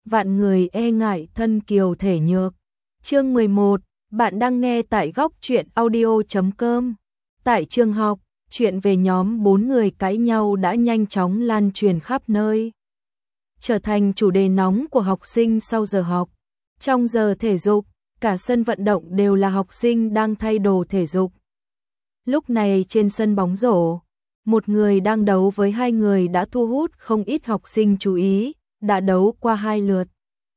vạn người e ngại thân kiều thể nhược. Chương 11, bạn đang nghe tại góc truyện audio.com. Tại trường học, chuyện về nhóm 4 người cãi nhau đã nhanh chóng lan truyền khắp nơi, trở thành chủ đề nóng của học sinh sau giờ học. Trong giờ thể dục, cả sân vận động đều là học sinh đang thay đồ thể dục. Lúc này trên sân bóng rổ, một người đang đấu với hai người đã thu hút không ít học sinh chú ý, đã đấu qua 2 lượt.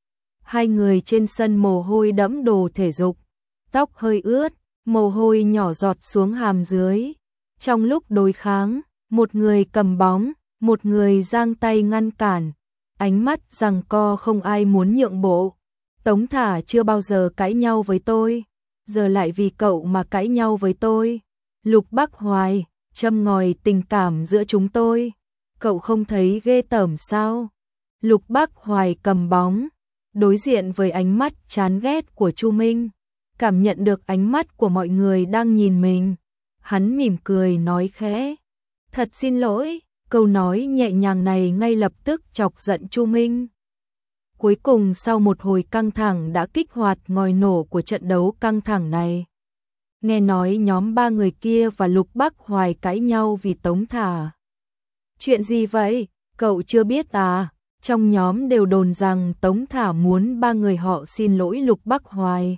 Hai người trên sân mồ hôi đẫm đồ thể dục, tóc hơi ướt, mồ hôi nhỏ giọt xuống hàm dưới. Trong lúc đối kháng, một người cầm bóng, một người giang tay ngăn cản, ánh mắt giằng co không ai muốn nhượng bộ. Tống Thả chưa bao giờ cãi nhau với tôi, giờ lại vì cậu mà cãi nhau với tôi. Lục Bắc Hoài, châm ngòi tình cảm giữa chúng tôi, cậu không thấy ghê tởm sao? Lục Bắc Hoài cầm bóng, đối diện với ánh mắt chán ghét của Chu Minh, cảm nhận được ánh mắt của mọi người đang nhìn mình. Hắn mỉm cười nói khẽ, thật xin lỗi, câu nói nhẹ nhàng này ngay lập tức chọc giận Chu Minh. Cuối cùng sau một hồi căng thẳng đã kích hoạt ngòi nổ của trận đấu căng thẳng này. Nghe nói nhóm 3 người kia và Lục Bắc Hoài cãi nhau vì Tống Thả. Chuyện gì vậy? Cậu chưa biết à? Trong nhóm đều đồn rằng Tống Thả muốn 3 người họ xin lỗi Lục Bắc Hoài.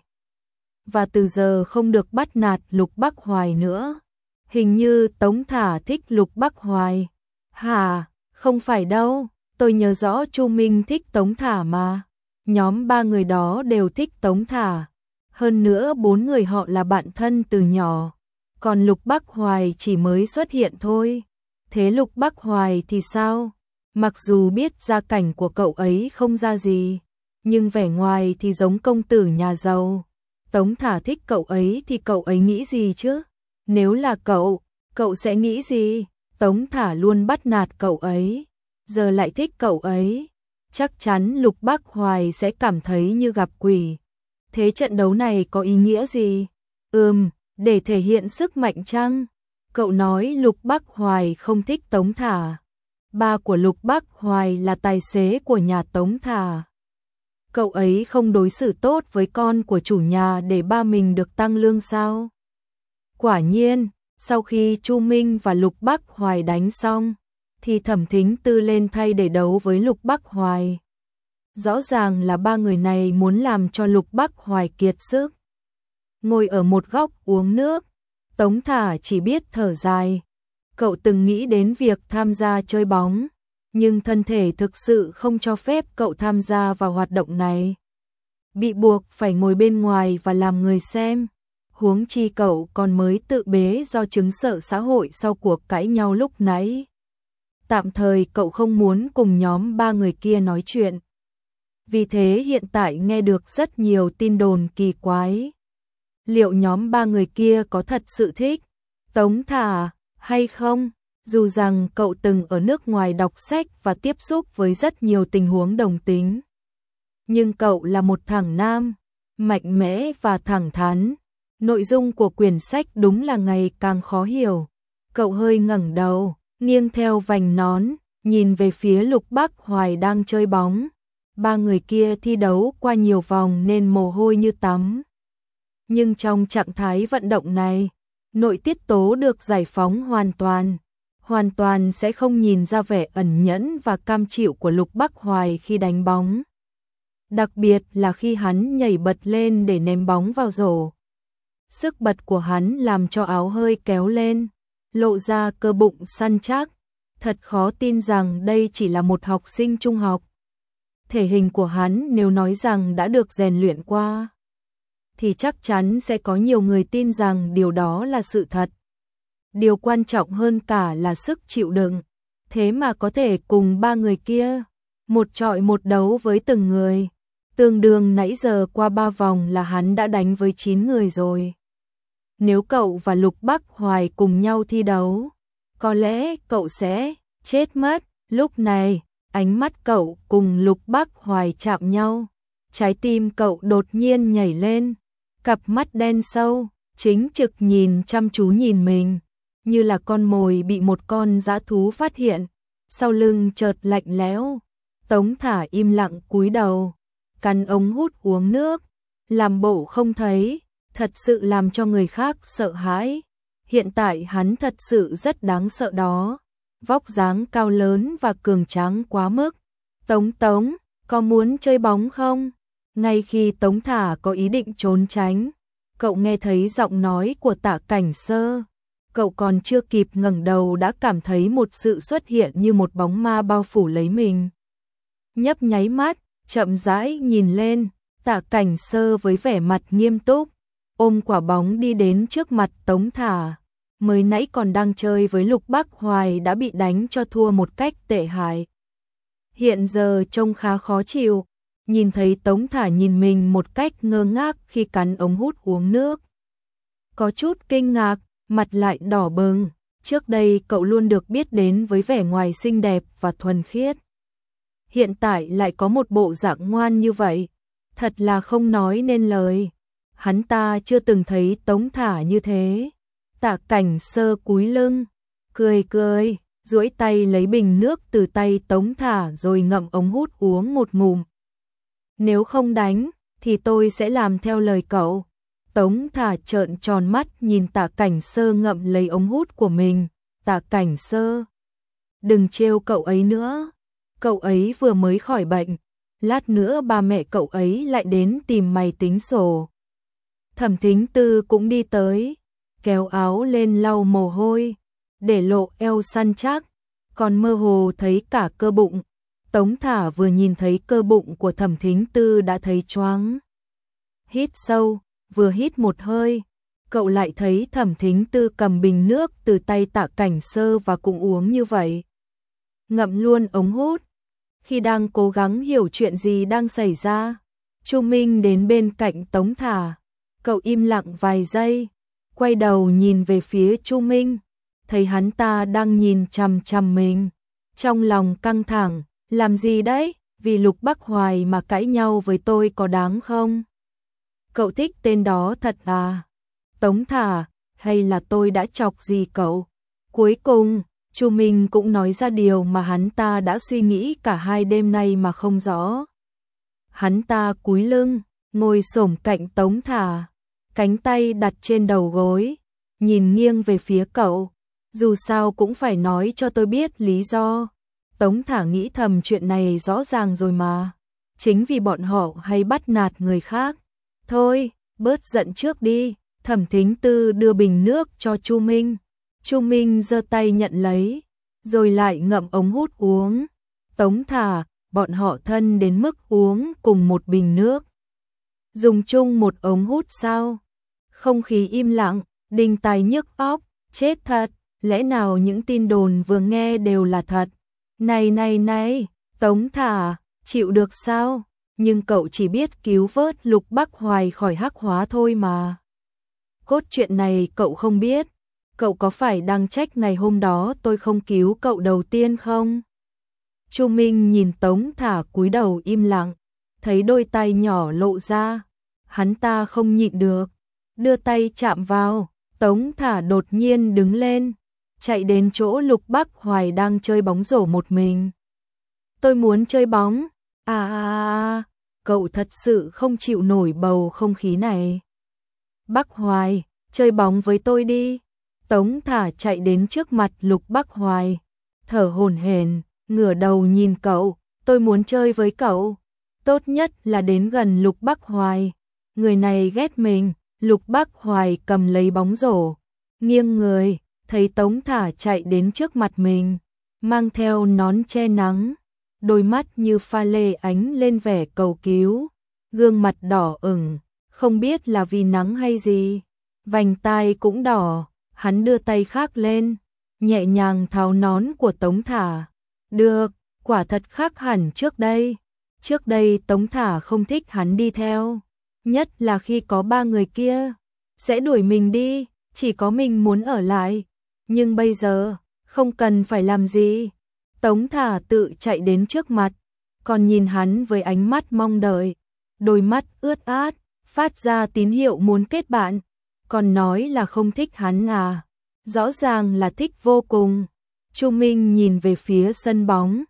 Và từ giờ không được bắt nạt Lục Bắc Hoài nữa. Hình như Tống Thả thích Lục Bắc Hoài. Hả? Không phải đâu. Tôi nhớ rõ Chu Minh thích Tống Thả mà. Nhóm 3 người đó đều thích Tống Thả. Hơn nữa 4 người họ là bạn thân từ nhỏ. Còn Lục Bắc Hoài chỉ mới xuất hiện thôi. Thế Lục Bắc Hoài thì sao? Mặc dù biết gia cảnh của cậu ấy không ra gì, nhưng vẻ ngoài thì giống công tử nhà giàu. Tống Thả thích cậu ấy thì cậu ấy nghĩ gì chứ? Nếu là cậu sẽ nghĩ gì? Tống Thả luôn bắt nạt cậu ấy, giờ lại thích cậu ấy. Chắc chắn Lục Bắc Hoài sẽ cảm thấy như gặp quỷ. Thế trận đấu này có ý nghĩa gì? Để thể hiện sức mạnh chăng? Cậu nói Lục Bắc Hoài không thích Tống Thả. Ba của Lục Bắc Hoài là tài xế của nhà Tống Thả. Cậu ấy không đối xử tốt với con của chủ nhà để ba mình được tăng lương sao? Quả nhiên, sau khi Chu Minh và Lục Bắc Hoài đánh xong, thì Thẩm Thính Tư lên thay để đấu với Lục Bắc Hoài. Rõ ràng là 3 người này muốn làm cho Lục Bắc Hoài kiệt sức. Ngồi ở một góc uống nước, Tống Thả chỉ biết thở dài. Cậu từng nghĩ đến việc tham gia chơi bóng, nhưng thân thể thực sự không cho phép cậu tham gia vào hoạt động này. Bị buộc phải ngồi bên ngoài và làm người xem. Huống chi cậu còn mới tự bế do chứng sợ xã hội sau cuộc cãi nhau lúc nãy. Tạm thời cậu không muốn cùng nhóm 3 người kia nói chuyện. Vì thế hiện tại nghe được rất nhiều tin đồn kỳ quái. Liệu nhóm 3 người kia có thật sự thích Tống Thả hay không? Dù rằng cậu từng ở nước ngoài đọc sách và tiếp xúc với rất nhiều tình huống đồng tính. Nhưng cậu là một thằng nam, mạnh mẽ và thẳng thắn. Nội dung của quyển sách đúng là ngày càng khó hiểu. Cậu hơi ngẩng đầu, nghiêng theo vành nón, nhìn về phía Lục Bắc Hoài đang chơi bóng. 3 người kia thi đấu qua nhiều vòng nên mồ hôi như tắm. Nhưng trong trạng thái vận động này, nội tiết tố được giải phóng hoàn toàn sẽ không nhìn ra vẻ ẩn nhẫn và cam chịu của Lục Bắc Hoài khi đánh bóng. Đặc biệt là khi hắn nhảy bật lên để ném bóng vào rổ. Sức bật của hắn làm cho áo hơi kéo lên, lộ ra cơ bụng săn chắc. Thật khó tin rằng đây chỉ là một học sinh trung học. Thể hình của hắn nếu nói rằng đã được rèn luyện qua, thì chắc chắn sẽ có nhiều người tin rằng điều đó là sự thật. Điều quan trọng hơn cả là sức chịu đựng. Thế mà có thể cùng 3 người kia, một chọi một đấu với từng người. Tương đương nãy giờ qua 3 vòng là hắn đã đánh với 9 người rồi. Nếu cậu và Lục Bắc Hoài cùng nhau thi đấu, có lẽ cậu sẽ chết mất. Lúc này, ánh mắt cậu cùng Lục Bắc Hoài chạm nhau. Trái tim cậu đột nhiên nhảy lên. Cặp mắt đen sâu, chính trực nhìn chăm chú nhìn mình, như là con mồi bị một con dã thú phát hiện. Sau lưng chợt lạnh lẽo. Tống Thả im lặng cúi đầu, cắn ống hút uống nước, làm bộ không thấy, thật sự làm cho người khác sợ hãi. Hiện tại hắn thật sự rất đáng sợ đó, vóc dáng cao lớn và cường tráng quá mức. Tống, có muốn chơi bóng không? Ngay khi Tống Thả có ý định trốn tránh, cậu nghe thấy giọng nói của Tạ Cảnh Sơ. Cậu còn chưa kịp ngẩng đầu đã cảm thấy một sự xuất hiện như một bóng ma bao phủ lấy mình. Nhấp nháy mắt, chậm rãi nhìn lên, Tạ Cảnh Sơ với vẻ mặt nghiêm túc, ôm quả bóng đi đến trước mặt Tống Thả. Mới nãy còn đang chơi với Lục Bắc Hoài đã bị đánh cho thua một cách tệ hại. Hiện giờ trông khá khó chịu, nhìn thấy Tống Thả nhìn mình một cách ngơ ngác khi cắn ống hút uống nước. Có chút kinh ngạc, mặt lại đỏ bừng, trước đây cậu luôn được biết đến với vẻ ngoài xinh đẹp và thuần khiết. Hiện tại lại có một bộ dạng ngoan như vậy, thật là không nói nên lời. Hắn ta chưa từng thấy Tống Thả như thế. Tạ Cảnh Sơ cúi lưng, cười, duỗi tay lấy bình nước từ tay Tống Thả rồi ngậm ống hút uống một ngụm. Nếu không đánh, thì tôi sẽ làm theo lời cậu. Tống Thả trợn tròn mắt nhìn Tạ Cảnh Sơ ngậm lấy ống hút của mình. Tạ Cảnh Sơ, đừng trêu cậu ấy nữa. Cậu ấy vừa mới khỏi bệnh, lát nữa ba mẹ cậu ấy lại đến tìm mày tính sổ. Thẩm Thính Tư cũng đi tới, kéo áo lên lau mồ hôi, để lộ eo săn chắc, còn mơ hồ thấy cả cơ bụng. Tống Thả vừa nhìn thấy cơ bụng của Thẩm Thính Tư đã thấy choáng. Hít sâu, vừa hít một hơi, cậu lại thấy Thẩm Thính Tư cầm bình nước từ tay Tạ Cảnh Sơ và cũng uống như vậy. Ngậm luôn ống hút. Khi đang cố gắng hiểu chuyện gì đang xảy ra, Chu Minh đến bên cạnh Tống Thả. Cậu im lặng vài giây, quay đầu nhìn về phía Chu Minh, thấy hắn ta đang nhìn chằm chằm mình. Trong lòng căng thẳng, làm gì đấy, vì Lục Bắc Hoài mà cãi nhau với tôi có đáng không? Cậu thích tên đó thật à? Tống Thả, hay là tôi đã chọc gì cậu? Cuối cùng, Chu Minh cũng nói ra điều mà hắn ta đã suy nghĩ cả hai đêm nay mà không rõ. Hắn ta cúi lưng, ngồi xổm cạnh Tống Thả, cánh tay đặt trên đầu gối, nhìn nghiêng về phía cậu. Dù sao cũng phải nói cho tôi biết lý do. Tống Thả nghĩ thầm chuyện này rõ ràng rồi mà. Chính vì bọn họ hay bắt nạt người khác. Thôi, bớt giận trước đi. Thẩm Thính Tư đưa bình nước cho Chu Minh. Chu Minh giơ tay nhận lấy, rồi lại ngậm ống hút uống. Tống Thả, bọn họ thân đến mức uống cùng một bình nước. Dùng chung một ống hút sao? Không khí im lặng, đinh tai nhức óc, chết thật, lẽ nào những tin đồn vừa nghe đều là thật? Này, Tống Thả, chịu được sao? Nhưng cậu chỉ biết cứu vớt Lục Bắc Hoài khỏi hắc hóa thôi mà. Cốt truyện này cậu không biết. Cậu có phải đang trách ngày hôm đó tôi không cứu cậu đầu tiên không? Chu Minh nhìn Tống Thả cúi đầu im lặng, thấy đôi tay nhỏ lộ ra, hắn ta không nhịn được, đưa tay chạm vào. Tống Thả đột nhiên đứng lên, chạy đến chỗ Lục Bắc Hoài đang chơi bóng rổ một mình. Tôi muốn chơi bóng. Cậu thật sự không chịu nổi bầu không khí này. Bắc Hoài, chơi bóng với tôi đi. Tống Thả chạy đến trước mặt Lục Bắc Hoài, thở hổn hển, ngửa đầu nhìn cậu. Tôi muốn chơi với cậu. Tốt nhất là đến gần Lục Bắc Hoài. Người này ghét mình. Lục Bắc Hoài cầm lấy bóng rổ, nghiêng người, thấy Tống Thả chạy đến trước mặt mình, mang theo nón che nắng, đôi mắt như pha lê ánh lên vẻ cầu cứu, gương mặt đỏ ửng, không biết là vì nắng hay gì, vành tai cũng đỏ. Hắn đưa tay khác lên, nhẹ nhàng tháo nón của Tống Thả. Được, quả thật khác hẳn trước đây. Trước đây Tống Thả không thích hắn đi theo, nhất là khi có ba người kia sẽ đuổi mình đi, chỉ có mình muốn ở lại. Nhưng bây giờ, không cần phải làm gì. Tống Thả tự chạy đến trước mặt, còn nhìn hắn với ánh mắt mong đợi, đôi mắt ướt át, phát ra tín hiệu muốn kết bạn. Còn nói là không thích hắn à? Rõ ràng là thích vô cùng. Chu Minh nhìn về phía sân bóng,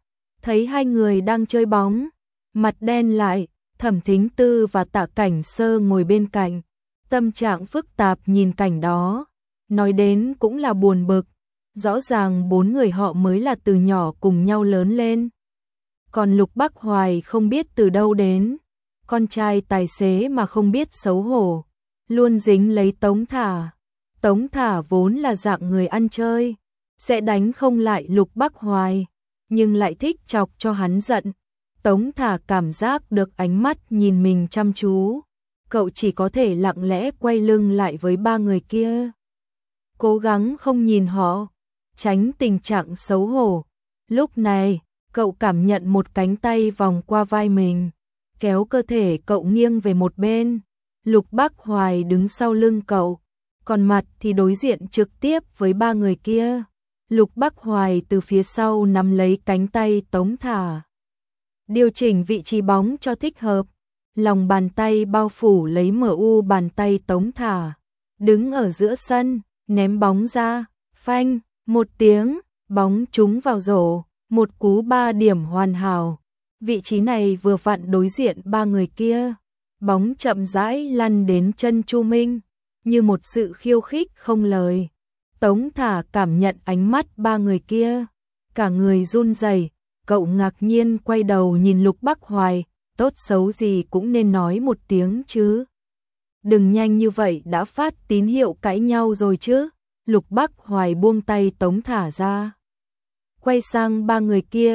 thấy hai người đang chơi bóng, mặt đen lại, Thẩm Thính Tư và Tạ Cảnh Sơ ngồi bên cạnh, tâm trạng phức tạp nhìn cảnh đó, nói đến cũng là buồn bực, rõ ràng bốn người họ mới là từ nhỏ cùng nhau lớn lên. Còn Lục Bắc Hoài không biết từ đâu đến, con trai tài xế mà không biết xấu hổ, luôn dính lấy Tống Thả. Tống Thả vốn là dạng người ăn chơi, sẽ đánh không lại Lục Bắc Hoài, nhưng lại thích chọc cho hắn giận. Tống Thả cảm giác được ánh mắt nhìn mình chăm chú, cậu chỉ có thể lặng lẽ quay lưng lại với ba người kia. Cố gắng không nhìn họ, tránh tình trạng xấu hổ. Lúc này, cậu cảm nhận một cánh tay vòng qua vai mình, kéo cơ thể cậu nghiêng về một bên. Lục Bắc Hoài đứng sau lưng cậu, còn mặt thì đối diện trực tiếp với ba người kia. Lục Bắc Hoài từ phía sau nắm lấy cánh tay Tống Thả, điều chỉnh vị trí bóng cho thích hợp, lòng bàn tay bao phủ lấy MU bàn tay Tống Thả, đứng ở giữa sân, ném bóng ra, phanh, một tiếng, bóng trúng vào rổ, một cú 3 điểm hoàn hảo. Vị trí này vừa vặn đối diện ba người kia, bóng chậm rãi lăn đến chân Chu Minh, như một sự khiêu khích không lời. Tống Thả cảm nhận ánh mắt ba người kia, cả người run rẩy, cậu ngạc nhiên quay đầu nhìn Lục Bắc Hoài, tốt xấu gì cũng nên nói một tiếng chứ. Đừng nhanh như vậy đã phát tín hiệu cãi nhau rồi chứ. Lục Bắc Hoài buông tay Tống Thả ra, quay sang ba người kia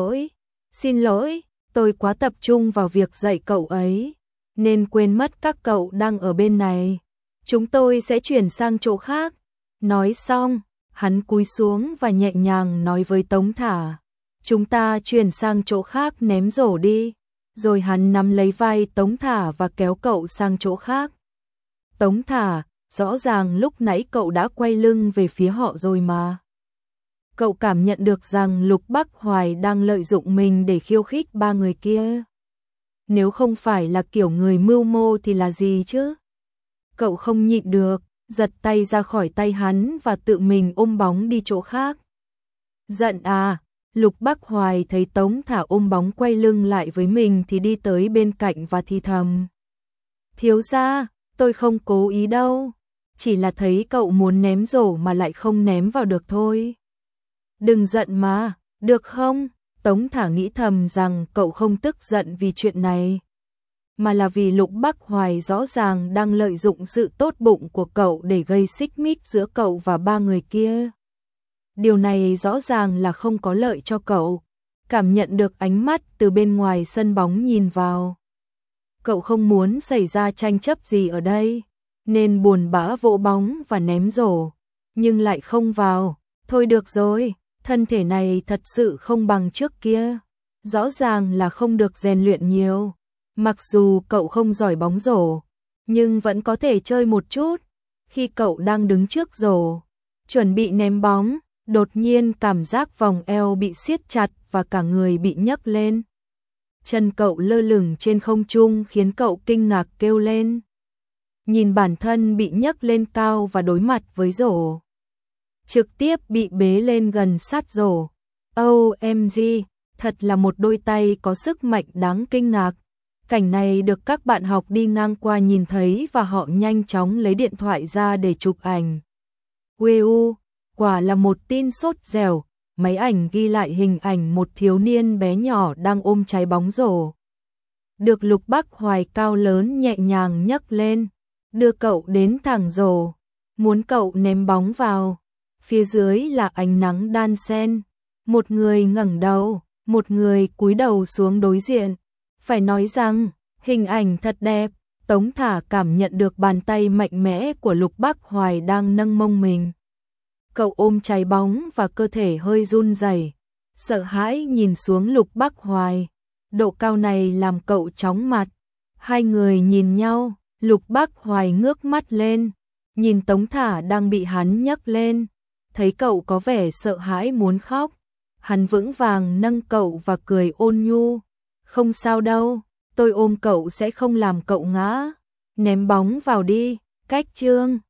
xin lỗi, tôi quá tập trung vào việc dạy cậu ấy, nên quên mất các cậu đang ở bên này, chúng tôi sẽ chuyển sang chỗ khác. Nói xong, hắn cúi xuống và nhẹ nhàng nói với Tống Thả, chúng ta chuyển sang chỗ khác ném rổ đi, rồi hắn nắm lấy vai Tống Thả và kéo cậu sang chỗ khác. Tống Thả, rõ ràng lúc nãy cậu đã quay lưng về phía họ rồi mà. Cậu cảm nhận được rằng Lục Bắc Hoài đang lợi dụng mình để khiêu khích ba người kia. Nếu không phải là kiểu người mưu mô thì là gì chứ? Cậu không nhịn được, giật tay ra khỏi tay hắn và tự mình ôm bóng đi chỗ khác. Giận à? Lục Bắc Hoài thấy Tống Thả ôm bóng quay lưng lại với mình thì đi tới bên cạnh và thì thầm. Thiếu gia, tôi không cố ý đâu, chỉ là thấy cậu muốn ném rổ mà lại không ném vào được thôi. Đừng giận mà, được không? Tống Thả nghĩ thầm rằng cậu không tức giận vì chuyện này, mà là vì Lục Bắc Hoài rõ ràng đang lợi dụng sự tốt bụng của cậu để gây xích mích giữa cậu và ba người kia. Điều này rõ ràng là không có lợi cho cậu. Cảm nhận được ánh mắt từ bên ngoài sân bóng nhìn vào, cậu không muốn xảy ra tranh chấp gì ở đây, nên buồn bã vỗ bóng và ném rổ, nhưng lại không vào. Thôi được rồi, thân thể này thật sự không bằng trước kia, rõ ràng là không được rèn luyện nhiều. Mặc dù cậu không giỏi bóng rổ, nhưng vẫn có thể chơi một chút. Khi cậu đang đứng trước rổ, chuẩn bị ném bóng, đột nhiên cảm giác vòng eo bị siết chặt và cả người bị nhấc lên. Chân cậu lơ lửng trên không trung khiến cậu kinh ngạc kêu lên. Nhìn bản thân bị nhấc lên cao và đối mặt với rổ, trực tiếp bị bế lên gần sát rổ. OMG, thật là một đôi tay có sức mạnh đáng kinh ngạc. Cảnh này được các bạn học đi ngang qua nhìn thấy và họ nhanh chóng lấy điện thoại ra để chụp ảnh. Wow, quả là một tin sốt dẻo. Máy ảnh ghi lại hình ảnh một thiếu niên bé nhỏ đang ôm trái bóng rổ, được Lục Bắc Hoài cao lớn nhẹ nhàng nhấc lên, đưa cậu đến thẳng rổ, muốn cậu ném bóng vào. Phía dưới là ánh nắng đan xen, một người ngẩng đầu, một người cúi đầu xuống đối diện. Phải nói rằng, hình ảnh thật đẹp. Tống Thả cảm nhận được bàn tay mạnh mẽ của Lục Bắc Hoài đang nâng mông mình. Cậu ôm trái bóng và cơ thể hơi run rẩy, sợ hãi nhìn xuống Lục Bắc Hoài. Độ cao này làm cậu chóng mặt. Hai người nhìn nhau, Lục Bắc Hoài ngước mắt lên, nhìn Tống Thả đang bị hắn nhấc lên, thấy cậu có vẻ sợ hãi muốn khóc. Hắn vững vàng nâng cậu và cười ôn nhu. Không sao đâu, tôi ôm cậu sẽ không làm cậu ngã. Ném bóng vào đi, cách chương.